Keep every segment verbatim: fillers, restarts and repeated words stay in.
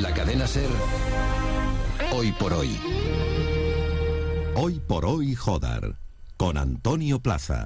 En la cadena SER, Hoy por Hoy. Hoy por Hoy Jodar, con Antonio Plaza.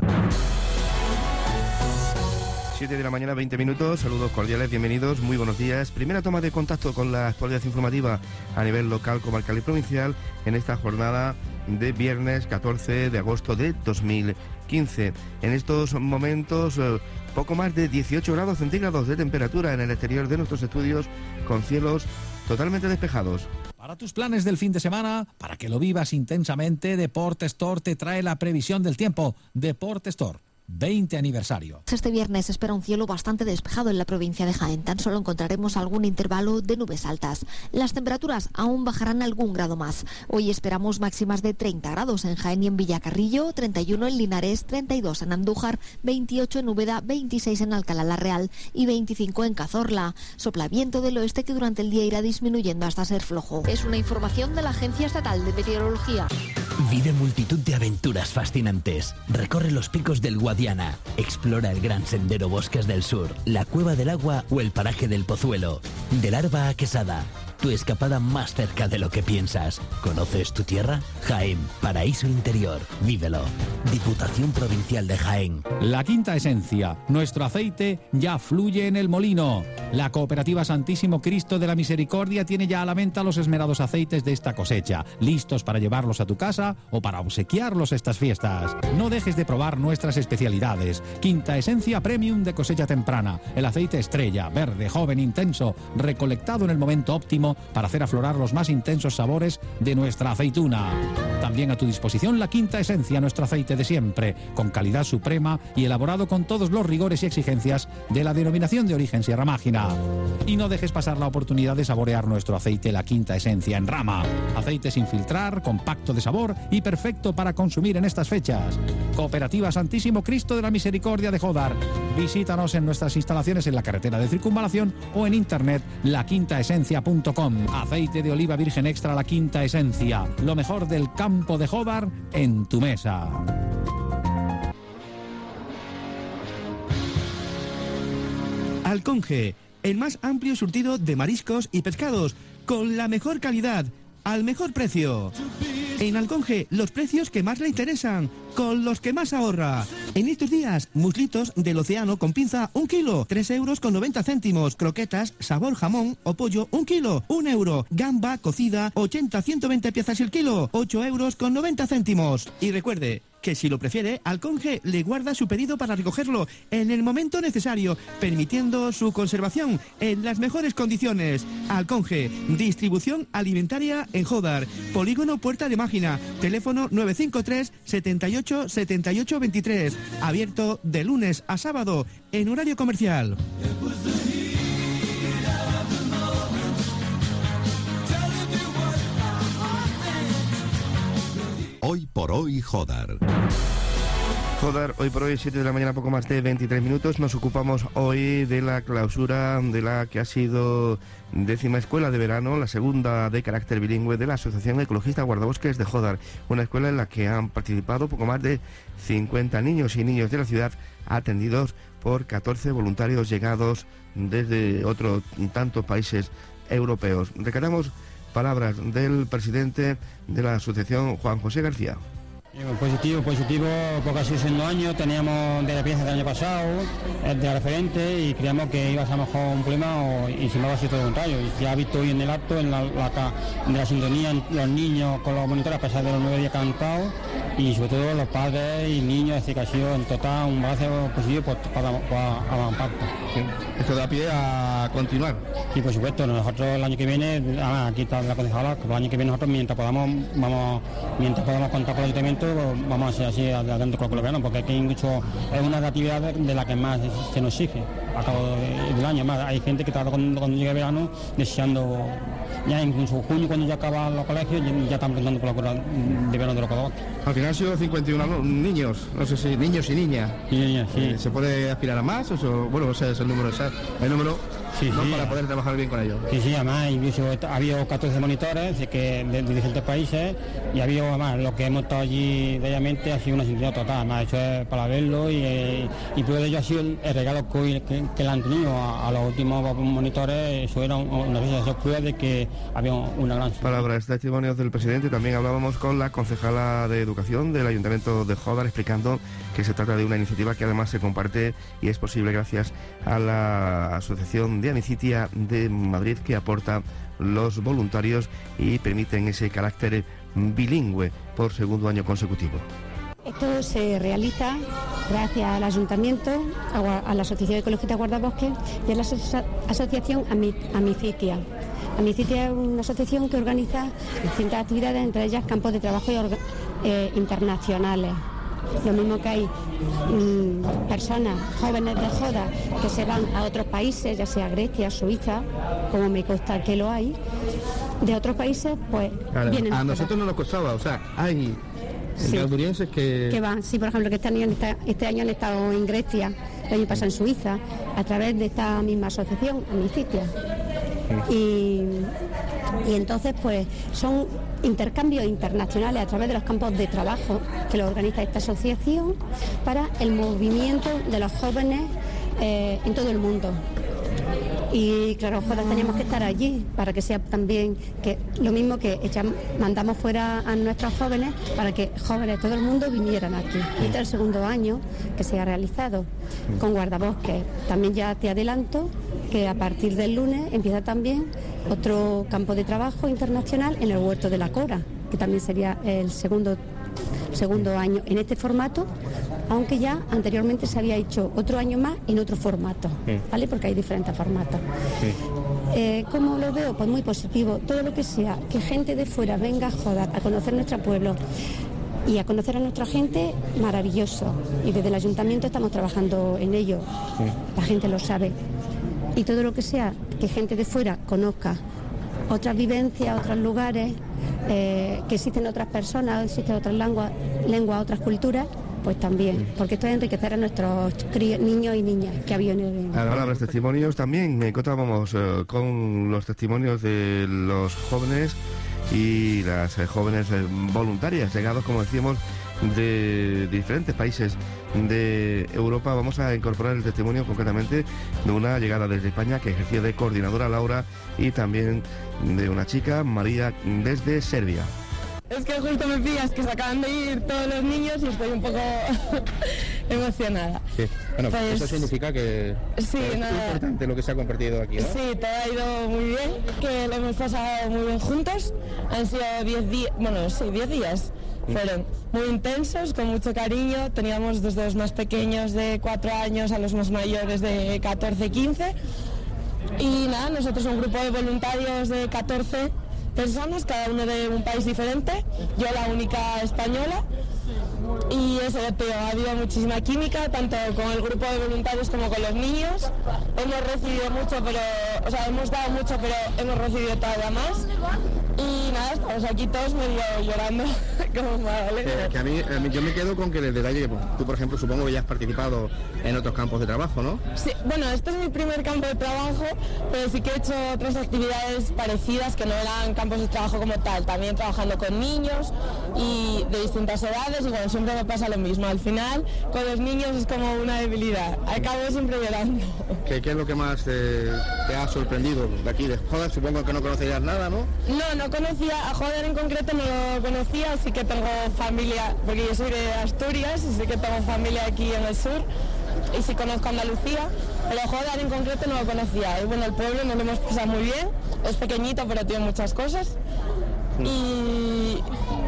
siete de la mañana, veinte minutos, saludos cordiales, bienvenidos, muy buenos días. Primera toma de contacto con la actualidad informativa a nivel local, comarcal y provincial en esta jornada de viernes catorce de agosto de dos mil quince. En estos momentos, eh, poco más de dieciocho grados centígrados de temperatura en el exterior de nuestros estudios, con cielos totalmente despejados. Para tus planes del fin de semana, para que lo vivas intensamente, Deporte Store te trae la previsión del tiempo. Deporte Store, veinte aniversario. Este viernes espera un cielo bastante despejado en la provincia de Jaén. Tan solo encontraremos algún intervalo de nubes altas. Las temperaturas aún bajarán algún grado más. Hoy esperamos máximas de treinta grados en Jaén y en Villacarrillo, treinta y uno en Linares, treinta y dos en Andújar, veintiocho en Úbeda, veintiséis en Alcalá la Real y veinticinco en Cazorla. Sopla viento del oeste que durante el día irá disminuyendo hasta ser flojo. Es una información de la Agencia Estatal de Meteorología. Vive multitud de aventuras fascinantes. Recorre los picos del Guadiana. Explora el gran sendero Bosques del Sur, la Cueva del Agua o el paraje del Pozuelo. Del Arba a Quesada. Tu escapada más cerca de lo que piensas. ¿Conoces tu tierra? Jaén, paraíso interior. Vívelo. Diputación Provincial de Jaén. La Quinta Esencia. Nuestro aceite ya fluye en el molino. La Cooperativa Santísimo Cristo de la Misericordia tiene ya a la venta los esmerados aceites de esta cosecha, listos para llevarlos a tu casa o para obsequiarlos estas fiestas. No dejes de probar nuestras especialidades. Quinta Esencia Premium de cosecha temprana. El aceite estrella, verde, joven, intenso, recolectado en el momento óptimo para hacer aflorar los más intensos sabores de nuestra aceituna. También a tu disposición la Quinta Esencia, nuestro aceite de siempre, con calidad suprema y elaborado con todos los rigores y exigencias de la denominación de origen Sierra Mágina. Y no dejes pasar la oportunidad de saborear nuestro aceite La Quinta Esencia en rama. Aceite sin filtrar, compacto de sabor y perfecto para consumir en estas fechas. Cooperativa Santísimo Cristo de la Misericordia de Jodar. Visítanos en nuestras instalaciones en la carretera de Circunvalación o en internet la quinta esencia punto com. Aceite de oliva virgen extra La Quinta Esencia. Lo mejor del campo de Jodar en tu mesa. Alconge, el más amplio surtido de mariscos y pescados, con la mejor calidad, al mejor precio. En Alconge, los precios que más le interesan, con los que más ahorra. En estos días, muslitos del océano con pinza, un kilo, tres euros con noventa céntimos. Croquetas, sabor jamón o pollo, un kilo, un euro. Gamba cocida, ochenta a ciento veinte piezas el kilo, ocho euros con noventa céntimos. Y recuerde que si lo prefiere, Alconge le guarda su pedido para recogerlo en el momento necesario, permitiendo su conservación en las mejores condiciones. Alconge, distribución alimentaria en Jodar, Polígono Puerta de Mágina, teléfono nueve cinco tres, setenta y ocho, setenta y ocho veintitrés, abierto de lunes a sábado en horario comercial. Hoy por Hoy Jodar. Jodar, hoy por hoy, siete de la mañana, poco más de veintitrés minutos. Nos ocupamos hoy de la clausura de la que ha sido décima escuela de verano, la segunda de carácter bilingüe de la Asociación Ecologista Guardabosques de Jodar. Una escuela en la que han participado poco más de cincuenta niños y niñas de la ciudad, atendidos por catorce voluntarios llegados desde otros tantos países europeos. Recatamos palabras del presidente de la asociación, Juan José García. Positivo, positivo, porque ha sido siendo años, teníamos de la pieza del año pasado, de referente, y creíamos que iba a ser mejor un problema, o, y sin embargo ha sido todo lo contrario. Y se ha visto hoy en el acto, en la, la, de la sintonía, los niños con los monitores, a pesar de los nueve días que han estado, y sobre todo los padres y niños, así que ha sido en total un balance positivo para, para, para Ampacto. Sí. ¿Esto da pie a continuar? Sí, por supuesto, nosotros el año que viene, ah, aquí está la concejala, que el año que viene nosotros mientras podamos, vamos, mientras podamos contar con el ayuntamiento, vamos a ser así adentro con lo que porque aquí hay mucho, es una actividad de, de la que más se nos exige a cabo de, del año. Más hay gente que está cuando, cuando llega el verano deseando, ya incluso junio cuando ya acaban los colegios, ya, ya están preguntando por la cura de verano de los Guardabosques. Al final han sido cincuenta y uno niños, no sé si niños y niñas. Sí, niñas, sí. Eh, ¿Se puede aspirar a más? O, bueno, ese es el número exacto. El número Sí, ¿no? sí, Para poder trabajar bien con ellos. Sí, sí, además incluso ha habido catorce monitores de, que, de, de diferentes países y ha habido, además, lo que hemos estado allí diariamente ha sido una sintonía total, además eso es para verlo y, y prueba de ello ha sido el, el regalo que, que, que le han tenido a, a los últimos monitores, eso era una eso prueba de que había una gran... Palabras, testimonios del presidente. También hablábamos con la concejala de Educación del Ayuntamiento de Jódar, explicando que se trata de una iniciativa que además se comparte y es posible gracias a la Asociación de Amicitia de Madrid, que aporta los voluntarios y permiten ese carácter bilingüe por segundo año consecutivo. Esto se realiza gracias al Ayuntamiento, a la Asociación Ecologista Guardabosques y a la aso- Asociación Amicitia. Amicitia es una asociación que organiza distintas actividades, entre ellas campos de trabajo y orga- eh, internacionales. Lo mismo que hay mmm, personas jóvenes de Joda que se van a otros países, ya sea Grecia, Suiza, como me consta que lo hay, de otros países, pues claro, vienen a a nosotros no nos costaba, o sea, hay sí, galdurienses que... que van, sí, por ejemplo, que este año, este año han estado en Grecia, el año pasado en Suiza, a través de esta misma asociación, Amicitia. Y, y entonces pues son intercambios internacionales a través de los campos de trabajo que lo organiza esta asociación para el movimiento de los jóvenes eh, en todo el mundo. Y claro, joder, teníamos que estar allí para que sea también que lo mismo que echamos, mandamos fuera a nuestros jóvenes para que jóvenes de todo el mundo vinieran aquí. Y este es el segundo año que se ha realizado con Guardabosques. También ya te adelanto que a partir del lunes empieza también otro campo de trabajo internacional en el Huerto de la Cora, que también sería el segundo segundo año en este formato, aunque ya anteriormente se había hecho otro año más en otro formato, ¿vale? Porque hay diferentes formatos. Sí. Eh, ¿Cómo lo veo? Pues muy positivo. Todo lo que sea que gente de fuera venga a Joda a conocer nuestro pueblo y a conocer a nuestra gente, maravilloso. Y desde el ayuntamiento estamos trabajando en ello. Sí. La gente lo sabe. Y todo lo que sea que gente de fuera conozca otras vivencias, otros lugares, eh, que existen otras personas, existen otras lenguas, lenguas, otras culturas, pues también, porque esto es enriquecer a nuestros cri- niños y niñas que había en el... Palabras, testimonios también, eh, contábamos eh, con los testimonios de los jóvenes y las eh, jóvenes eh, voluntarias, llegados, como decíamos, de diferentes países de Europa. Vamos a incorporar el testimonio concretamente de una llegada desde España que ejercía de coordinadora, Laura, y también de una chica, María, desde Serbia. Es que justo me pillas que se acaban de ir todos los niños y estoy un poco emocionada. Sí. Bueno, pues, eso significa que sí, es nada, muy importante lo que se ha compartido aquí, ¿no? Sí, todo ha ido muy bien, que lo hemos pasado muy bien juntos. Han sido diez días, bueno, sí, diez días. Fueron muy intensos, con mucho cariño. Teníamos desde los más pequeños de cuatro años a los más mayores de catorce, quince. Y nada, nosotros un grupo de voluntarios de catorce personas, cada uno de un país diferente, yo la única española. Y eso, tío, ha habido muchísima química, tanto con el grupo de voluntarios como con los niños. Hemos recibido mucho, pero, o sea, hemos dado mucho, pero hemos recibido todavía más. Y nada, estamos aquí todos medio llorando, como vale. Eh, que a mí, a mí, yo me quedo con que el detalle, pues, tú por ejemplo supongo que ya has participado en otros campos de trabajo, ¿no? Sí, bueno, este es mi primer campo de trabajo, pero sí que he hecho otras actividades parecidas que no eran campos de trabajo como tal, también trabajando con niños y de distintas edades, y bueno, siempre me pasa lo mismo, al final con los niños es como una debilidad, acabo siempre llorando. ¿Qué, qué es lo que más te, te ha sorprendido de aquí de Joda? Supongo que no conocerías nada, ¿no? No, no conocía, a Joder en concreto no lo conocía, así que tengo familia, porque yo soy de Asturias, y sí que tengo familia aquí en el sur, y sí conozco Andalucía, pero Joder en concreto no lo conocía. Y bueno, el pueblo nos lo hemos pasado muy bien, es pequeñito pero tiene muchas cosas. Y...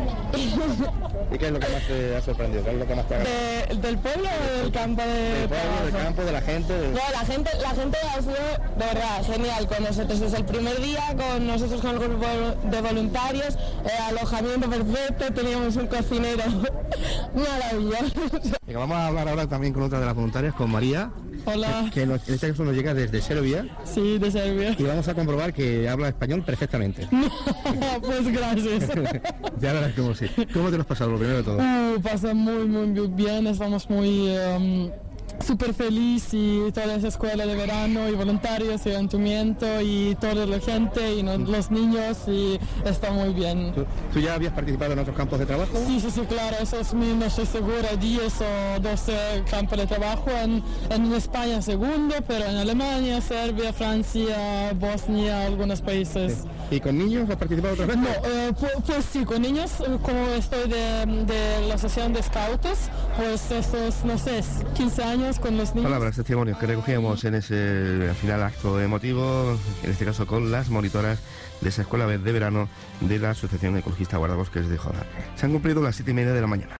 ¿Y qué es lo que más te ha sorprendido? ¿Qué es lo que más te ha de, ¿Del pueblo o del campo de Del pueblo, del campo, de la gente? De... No, la gente, la gente ha sido de verdad genial con nosotros desde el primer día, con nosotros con el grupo de voluntarios, eh, alojamiento perfecto, teníamos un cocinero maravilloso. Venga, vamos a hablar ahora también con otra de las voluntarias, con María. Hola. Que, que en este caso nos llega desde Serbia. Sí, de Serbia. Y vamos a comprobar que habla español perfectamente. Pues gracias. Ya verás cómo sí. ¿Cómo te lo has pasado, lo primero de todo? Uh, pasa muy, muy bien, estamos muy... Um, súper feliz y toda esa escuela de verano y voluntarios y ayuntamiento y toda la gente y no, los niños y está muy bien. ¿Tú, ¿Tú ya habías participado en otros campos de trabajo? Sí, sí, sí, claro, eso es mi, no estoy segura, diez o doce campos de trabajo en, en España segundo, pero en Alemania, Serbia, Francia, Bosnia, algunos países. Sí. ¿Y con niños has participado otra vez? No, eh, pues, pues sí, con niños, como estoy de, de la asociación de scouts, pues estos, no sé, quince años con los niños. Palabras, testimonios que recogíamos en ese al final acto emotivo, en este caso con las monitoras de esa escuela de verano de la Asociación Ecologista Guardabosques de Jodar. Se han cumplido las siete y media de la mañana.